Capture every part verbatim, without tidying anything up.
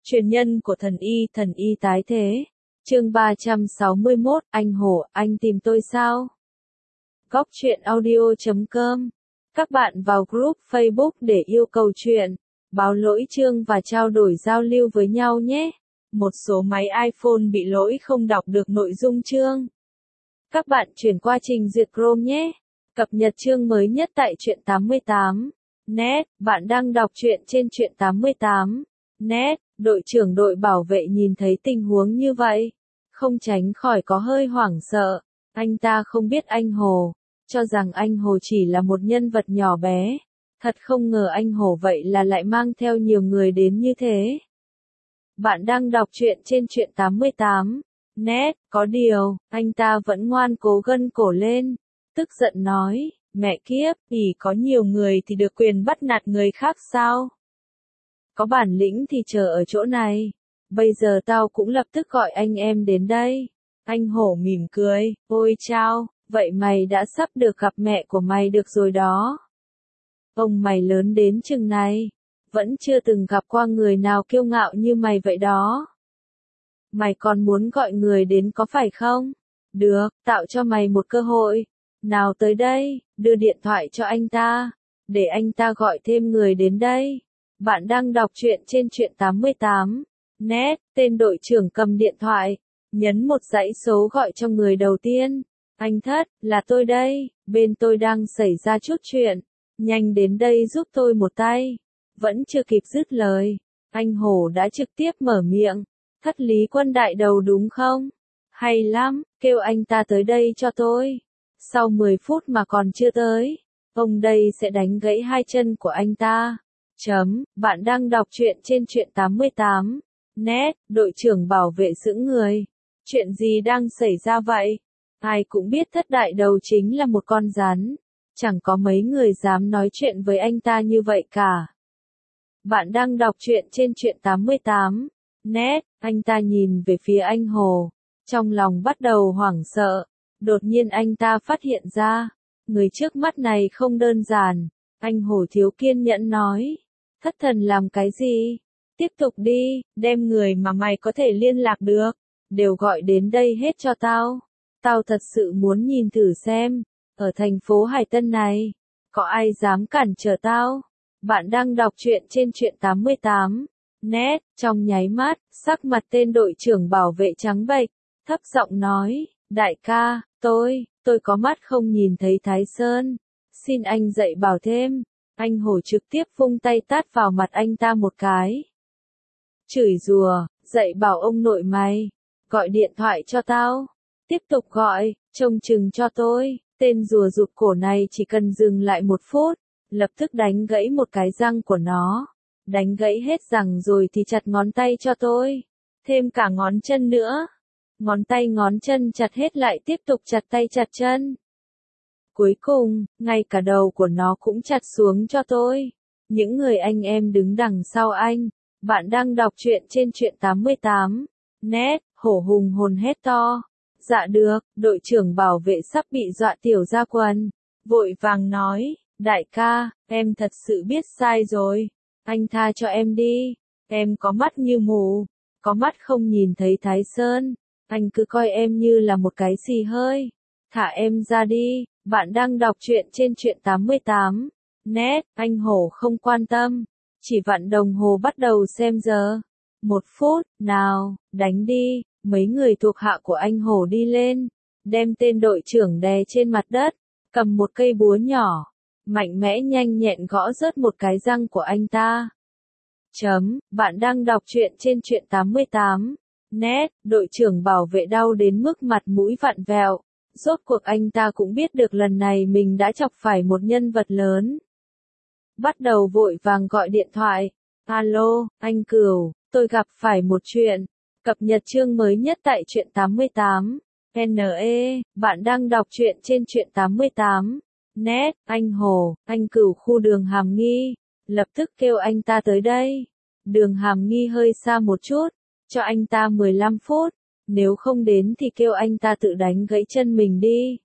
Truyền nhân của thần y, thần y tái thế. Chương ba trăm sáu mươi mốt, anh Hổ, anh tìm tôi sao? Góc truyện audio chấm com. Các bạn vào group Facebook để yêu cầu chuyện, báo lỗi chương và trao đổi giao lưu với nhau nhé. Một số máy iPhone bị lỗi không đọc được nội dung chương. Các bạn chuyển qua trình duyệt Chrome nhé. Cập nhật chương mới nhất tại truyện tám mươi tám. Net, bạn đang đọc truyện trên truyện tám mươi tám. Net, đội trưởng đội bảo vệ nhìn thấy tình huống như vậy, không tránh khỏi có hơi hoảng sợ. Anh ta không biết anh Hồ, cho rằng anh Hồ chỉ là một nhân vật nhỏ bé. Thật không ngờ anh Hồ vậy là lại mang theo nhiều người đến như thế. Bạn đang đọc truyện trên truyện tám mươi tám. Net, có điều, anh ta vẫn ngoan cố gân cổ lên, tức giận nói, mẹ kiếp, ỉ có nhiều người thì được quyền bắt nạt người khác sao? Có bản lĩnh thì chờ ở chỗ này, bây giờ tao cũng lập tức gọi anh em đến đây. Anh Hổ mỉm cười, ôi chao, vậy mày đã sắp được gặp mẹ của mày được rồi đó. Ông mày lớn đến chừng này, vẫn chưa từng gặp qua người nào kiêu ngạo như mày vậy đó. Mày còn muốn gọi người đến có phải không? Được, tạo cho mày một cơ hội. Nào tới đây, đưa điện thoại cho anh ta, để anh ta gọi thêm người đến đây. Bạn đang đọc truyện trên truyện tám mươi tám. Net, tên đội trưởng cầm điện thoại, nhấn một dãy số gọi cho người đầu tiên. Anh Thất, là tôi đây, bên tôi đang xảy ra chút chuyện, nhanh đến đây giúp tôi một tay. Vẫn chưa kịp dứt lời, anh Hổ đã trực tiếp mở miệng. Thất Lý Quân đại đầu đúng không? Hay lắm, kêu anh ta tới đây cho tôi. Sau mười phút mà còn chưa tới, ông đây sẽ đánh gãy hai chân của anh ta. Chấm, bạn đang đọc truyện trên truyện tám mươi tám. Net, đội trưởng bảo vệ giữ người. Chuyện gì đang xảy ra vậy? Ai cũng biết Thất đại đầu chính là một con rắn. Chẳng có mấy người dám nói chuyện với anh ta như vậy cả. Bạn đang đọc truyện trên truyện tám mươi tám. Net, anh ta nhìn về phía anh Hồ. Trong lòng bắt đầu hoảng sợ. Đột nhiên anh ta phát hiện ra, người trước mắt này không đơn giản. Anh Hồ thiếu kiên nhẫn nói. Thất thần làm cái gì? Tiếp tục đi, đem người mà mày có thể liên lạc được, đều gọi đến đây hết cho tao. Tao thật sự muốn nhìn thử xem, ở thành phố Hải Tân này, có ai dám cản trở tao? Bạn đang đọc truyện trên truyện tám mươi tám. Net, trong nháy mắt, sắc mặt tên đội trưởng bảo vệ trắng bệch, thấp giọng nói, đại ca, tôi, tôi có mắt không nhìn thấy Thái Sơn. Xin anh dạy bảo thêm. Anh Hổ trực tiếp vung tay tát vào mặt anh ta một cái. Chửi rủa, dạy bảo ông nội mày, gọi điện thoại cho tao. Tiếp tục gọi, trông chừng cho tôi. Tên rùa rụt cổ này chỉ cần dừng lại một phút, lập tức đánh gãy một cái răng của nó. Đánh gãy hết răng rồi thì chặt ngón tay cho tôi. Thêm cả ngón chân nữa. Ngón tay ngón chân chặt hết lại tiếp tục chặt tay chặt chân. Cuối cùng, ngay cả đầu của nó cũng chặt xuống cho tôi. Những người anh em đứng đằng sau anh, bạn đang đọc truyện trên truyện tám mươi tám. Net, Hổ hùng hồn hét to. Dạ được, đội trưởng bảo vệ sắp bị dọa tiểu ra quần. Vội vàng nói, đại ca, em thật sự biết sai rồi. Anh tha cho em đi. Em có mắt như mù, có mắt không nhìn thấy Thái Sơn. Anh cứ coi em như là một cái xì hơi. Thả em ra đi. Bạn đang đọc truyện trên truyện tám mươi tám. Net, anh Hổ không quan tâm. Chỉ vặn đồng hồ bắt đầu xem giờ. Một phút, nào, đánh đi. Mấy người thuộc hạ của anh Hổ đi lên. Đem tên đội trưởng đè trên mặt đất. Cầm một cây búa nhỏ. Mạnh mẽ nhanh nhẹn gõ rớt một cái răng của anh ta. Chấm, bạn đang đọc truyện trên truyện tám mươi tám. Net, đội trưởng bảo vệ đau đến mức mặt mũi vặn vẹo. Rốt cuộc anh ta cũng biết được lần này mình đã chọc phải một nhân vật lớn. Bắt đầu vội vàng gọi điện thoại. Alo, anh Cửu, tôi gặp phải một chuyện. Cập nhật chương mới nhất tại truyện tám mươi tám. en e, bạn đang đọc truyện trên truyện tám mươi tám. Net, anh Hồ, anh Cửu khu đường Hàm Nghi. Lập tức kêu anh ta tới đây. Đường Hàm Nghi hơi xa một chút. Cho anh ta mười lăm phút. Nếu không đến thì kêu anh ta tự đánh gãy chân mình đi.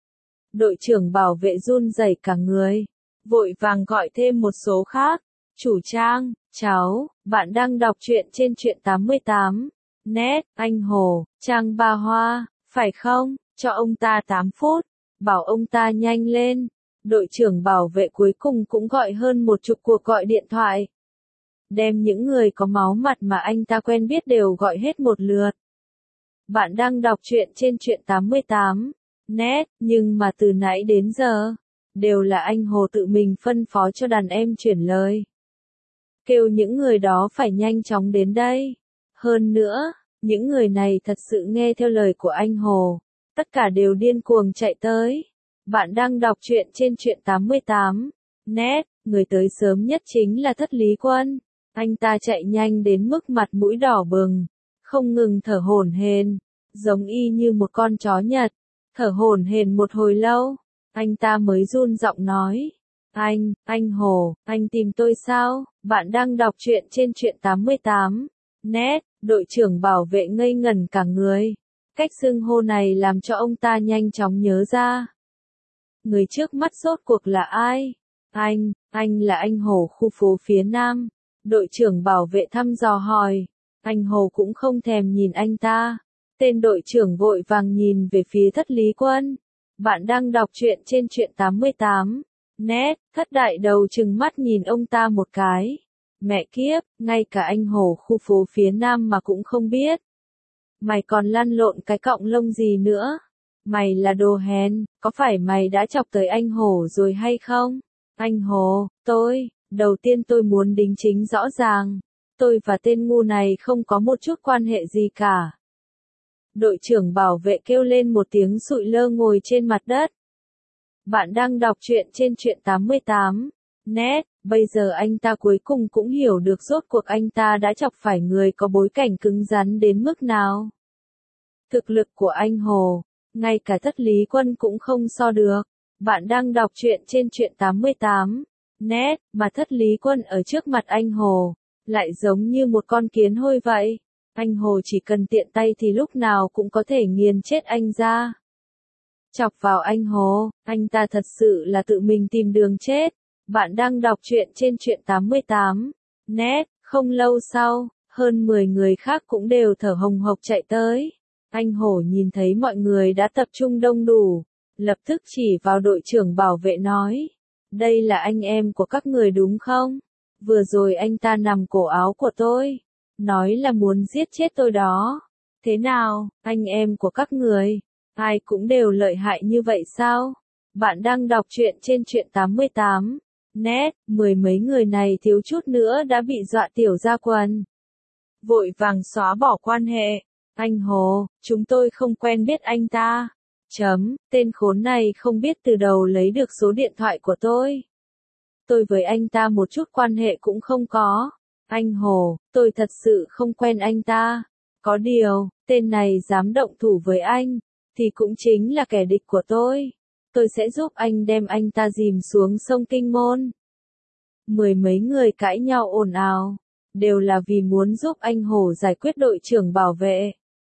Đội trưởng bảo vệ run rẩy cả người. Vội vàng gọi thêm một số khác. Chủ Trang, Cháu, bạn đang đọc truyện trên truyện tám mươi tám. Net, anh Hồ, Trang Ba Hoa, phải không? Cho ông ta tám phút. Bảo ông ta nhanh lên. Đội trưởng bảo vệ cuối cùng cũng gọi hơn một chục cuộc gọi điện thoại. Đem những người có máu mặt mà anh ta quen biết đều gọi hết một lượt. Bạn đang đọc truyện trên truyện tám mươi tám. Net, nhưng mà từ nãy đến giờ, đều là anh Hồ tự mình phân phó cho đàn em chuyển lời. Kêu những người đó phải nhanh chóng đến đây. Hơn nữa, những người này thật sự nghe theo lời của anh Hồ. Tất cả đều điên cuồng chạy tới. Bạn đang đọc truyện trên truyện tám mươi tám. Net, người tới sớm nhất chính là Thất Lý Quân. Anh ta chạy nhanh đến mức mặt mũi đỏ bừng, không ngừng thở hổn hển, giống y như một con chó Nhật. Thở hổn hển một hồi lâu, anh ta mới run giọng nói. Anh, anh Hồ, anh tìm tôi sao? Bạn đang đọc truyện trên truyện tám mươi tám. Net, đội trưởng bảo vệ ngây ngẩn cả người. Cách xưng hô này làm cho ông ta nhanh chóng nhớ ra. Người trước mắt rốt cuộc là ai? Anh, anh là anh Hồ khu phố phía Nam. Đội trưởng bảo vệ thăm dò hỏi. Anh Hồ cũng không thèm nhìn anh ta. Tên đội trưởng vội vàng nhìn về phía Thất Lý Quân. Bạn đang đọc truyện trên truyện tám mươi tám. Net, Thất đại đầu trừng mắt nhìn ông ta một cái. Mẹ kiếp, ngay cả anh Hồ khu phố phía Nam mà cũng không biết. Mày còn lăn lộn cái cọng lông gì nữa? Mày là đồ hèn, có phải mày đã chọc tới anh Hồ rồi hay không? Anh Hồ, tôi, đầu tiên tôi muốn đính chính rõ ràng. Tôi và tên ngu này không có một chút quan hệ gì cả. Đội trưởng bảo vệ kêu lên một tiếng sụi lơ ngồi trên mặt đất. Bạn đang đọc truyện trên truyện tám mươi tám. Net, bây giờ anh ta cuối cùng cũng hiểu được rốt cuộc anh ta đã chọc phải người có bối cảnh cứng rắn đến mức nào. Thực lực của anh Hồ, ngay cả Thất Lý Quân cũng không so được. Bạn đang đọc truyện trên truyện tám mươi tám. Net, mà Thất Lý Quân ở trước mặt anh Hồ, lại giống như một con kiến hôi vậy. Anh Hồ chỉ cần tiện tay thì lúc nào cũng có thể nghiền chết anh ra. Chọc vào anh Hồ, anh ta thật sự là tự mình tìm đường chết. Bạn đang đọc truyện trên truyện tám mươi tám. Net, không lâu sau, hơn mười người khác cũng đều thở hồng hộc chạy tới. Anh Hổ nhìn thấy mọi người đã tập trung đông đủ, lập tức chỉ vào đội trưởng bảo vệ nói. Đây là anh em của các người đúng không? Vừa rồi anh ta nằm cổ áo của tôi, nói là muốn giết chết tôi đó. Thế nào, anh em của các người, ai cũng đều lợi hại như vậy sao? Bạn đang đọc truyện trên truyện tám mươi tám. Net, mười mấy người này thiếu chút nữa đã bị dọa tiểu ra quần. Vội vàng xóa bỏ quan hệ. Anh Hồ, chúng tôi không quen biết anh ta. Chấm, tên khốn này không biết từ đầu lấy được số điện thoại của tôi. Tôi với anh ta một chút quan hệ cũng không có. Anh Hồ, tôi thật sự không quen anh ta. Có điều, tên này dám động thủ với anh, thì cũng chính là kẻ địch của tôi. Tôi sẽ giúp anh đem anh ta dìm xuống sông Kinh Môn. Mười mấy người cãi nhau ồn ào, đều là vì muốn giúp anh Hồ giải quyết đội trưởng bảo vệ.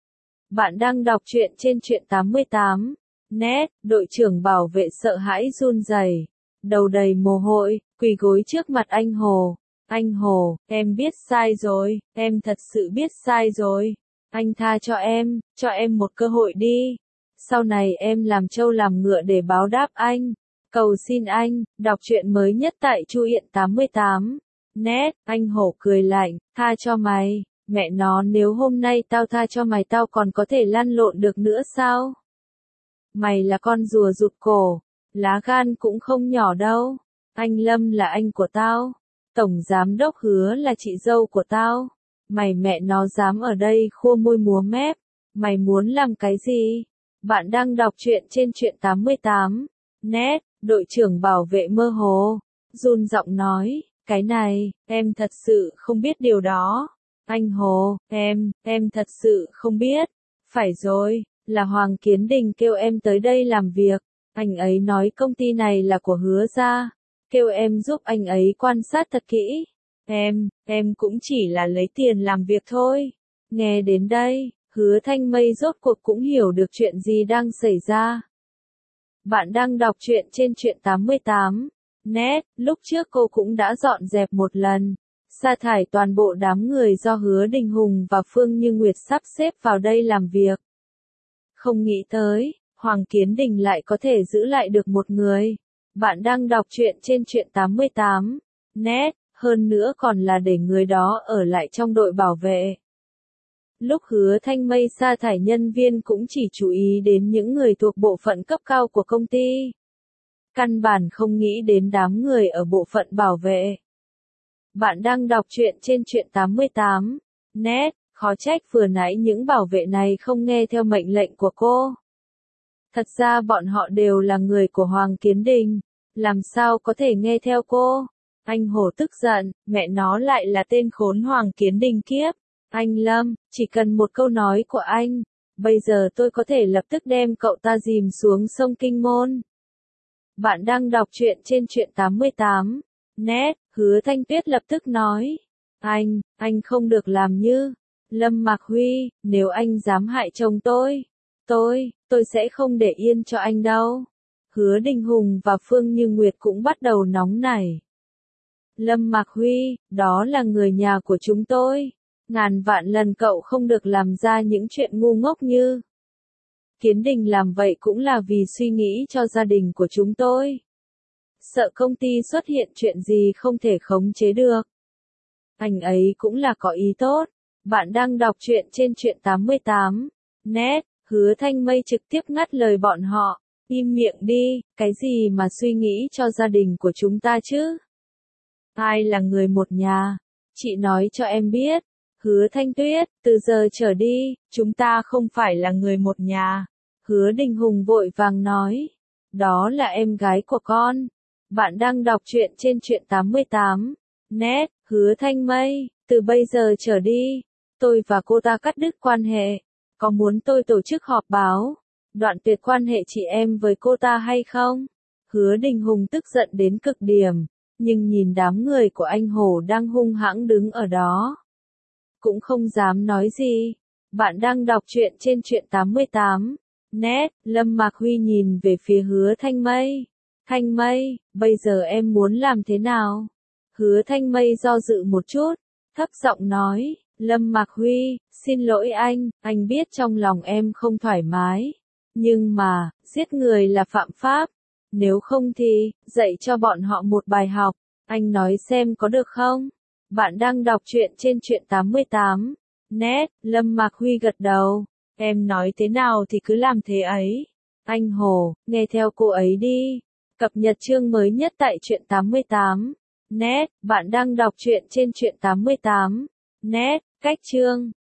Bạn đang đọc truyện trên truyện tám mươi tám. Net, đội trưởng bảo vệ sợ hãi run rẩy, đầu đầy mồ hôi, quỳ gối trước mặt anh Hồ. Anh Hồ, em biết sai rồi, em thật sự biết sai rồi. Anh tha cho em, cho em một cơ hội đi. Sau này em làm trâu làm ngựa để báo đáp anh. Cầu xin anh, đọc truyện mới nhất tại Chu Yên tám mươi tám. Net, anh Hổ cười lạnh, tha cho mày. Mẹ nó, nếu hôm nay tao tha cho mày tao còn có thể lăn lộn được nữa sao? Mày là con rùa rụt cổ, lá gan cũng không nhỏ đâu. Anh Lâm là anh của tao. Tổng giám đốc Hứa là chị dâu của tao. Mày mẹ nó dám ở đây khua môi múa mép. Mày muốn làm cái gì? Bạn đang đọc truyện trên truyện tám mươi tám. Net, đội trưởng bảo vệ mơ hồ, run giọng nói, cái này, em thật sự không biết điều đó. Anh Hồ, em, em thật sự không biết. Phải rồi, là Hoàng Kiến Đình kêu em tới đây làm việc. Anh ấy nói công ty này là của Hứa gia, kêu em giúp anh ấy quan sát thật kỹ. Em, em cũng chỉ là lấy tiền làm việc thôi. Nghe đến đây, Hứa Thanh Mây rốt cuộc cũng hiểu được chuyện gì đang xảy ra. Bạn đang đọc truyện trên truyện tám mươi tám. Net, lúc trước cô cũng đã dọn dẹp một lần. sa thải toàn bộ đám người do Hứa Đình Hùng và Phương Như Nguyệt sắp xếp vào đây làm việc. Không nghĩ tới, Hoàng Kiến Đình lại có thể giữ lại được một người. Bạn đang đọc truyện trên truyện tám mươi tám net, hơn nữa còn là để người đó ở lại trong đội bảo vệ. Lúc Hứa Thanh Mây sa thải nhân viên cũng chỉ chú ý đến những người thuộc bộ phận cấp cao của công ty. Căn bản không nghĩ đến đám người ở bộ phận bảo vệ. Bạn đang đọc truyện trên truyện tám mươi tám net, khó trách vừa nãy những bảo vệ này không nghe theo mệnh lệnh của cô. Thật ra bọn họ đều là người của Hoàng Kiến Đình, làm sao có thể nghe theo cô? Anh Hồ tức giận, mẹ nó lại là tên khốn Hoàng Kiến Đình kiếp. Anh Lâm, chỉ cần một câu nói của anh, bây giờ tôi có thể lập tức đem cậu ta dìm xuống sông Kinh Môn. Bạn đang đọc truyện trên truyện tám mươi tám net, Hứa Thanh Tuyết lập tức nói. Anh, anh không được làm như Lâm Mạc Huy, nếu anh dám hại chồng tôi, tôi, tôi sẽ không để yên cho anh đâu. Hứa Đình Hùng và Phương Như Nguyệt cũng bắt đầu nóng nảy. Lâm Mạc Huy, đó là người nhà của chúng tôi. Ngàn vạn lần cậu không được làm ra những chuyện ngu ngốc như. Kiến Đình làm vậy cũng là vì suy nghĩ cho gia đình của chúng tôi. Sợ công ty xuất hiện chuyện gì không thể khống chế được. Anh ấy cũng là có ý tốt. Bạn đang đọc truyện trên truyện tám mươi tám net, Hứa Thanh Mây trực tiếp ngắt lời bọn họ. Im miệng đi, cái gì mà suy nghĩ cho gia đình của chúng ta chứ? Ai là người một nhà? Chị nói cho em biết. Hứa Thanh Tuyết, từ giờ trở đi, chúng ta không phải là người một nhà. Hứa Đình Hùng vội vàng nói. Đó là em gái của con. Bạn đang đọc truyện trên truyện tám mươi tám net, Hứa Thanh Mây, từ bây giờ trở đi, tôi và cô ta cắt đứt quan hệ. Có muốn tôi tổ chức họp báo, đoạn tuyệt quan hệ chị em với cô ta hay không? Hứa Đình Hùng tức giận đến cực điểm, nhưng nhìn đám người của anh Hồ đang hung hãng đứng ở đó, cũng không dám nói gì. Bạn đang đọc truyện trên truyện tám mươi tám net, Lâm Mạc Huy nhìn về phía Hứa Thanh Mây. Thanh Mây, bây giờ em muốn làm thế nào? Hứa Thanh Mây do dự một chút, thấp giọng nói, Lâm Mạc Huy, xin lỗi anh, anh biết trong lòng em không thoải mái. Nhưng mà, giết người là phạm pháp. Nếu không thì, dạy cho bọn họ một bài học. Anh nói xem có được không? Bạn đang đọc truyện trên truyện tám mươi tám net, Lâm Mạc Huy gật đầu. Em nói thế nào thì cứ làm thế ấy. Anh Hồ, nghe theo cô ấy đi. Cập nhật chương mới nhất tại truyện tám mươi tám net, bạn đang đọc truyện trên truyện tám mươi tám net, cách chương